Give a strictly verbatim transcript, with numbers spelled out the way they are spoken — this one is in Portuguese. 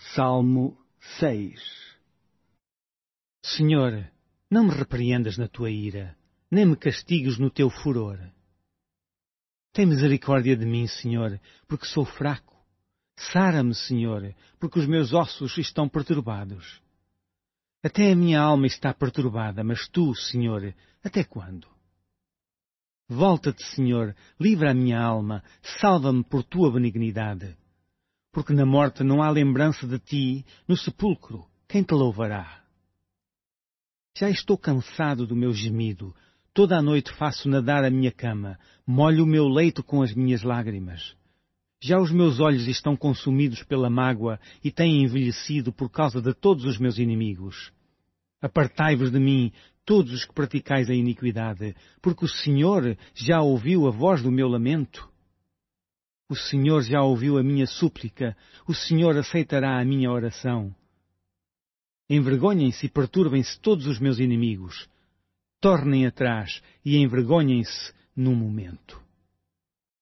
Salmo seis. Senhor, não me repreendas na tua ira, nem me castigues no teu furor. Tem misericórdia de mim, Senhor, porque sou fraco. Sara-me, Senhor, porque os meus ossos estão perturbados. Até a minha alma está perturbada, mas tu, Senhor, até quando? Volta-te, Senhor, livra a minha alma, salva-me por tua benignidade. Porque na morte não há lembrança de ti, no sepulcro, quem te louvará? Já estou cansado do meu gemido, toda a noite faço nadar a minha cama, molho o meu leito com as minhas lágrimas. Já os meus olhos estão consumidos pela mágoa e têm envelhecido por causa de todos os meus inimigos. Apartai-vos de mim, todos os que praticais a iniquidade, porque o Senhor já ouviu a voz do meu lamento. O Senhor já ouviu a minha súplica, o Senhor aceitará a minha oração. Envergonhem-se e perturbem-se todos os meus inimigos. Tornem atrás e envergonhem-se num momento.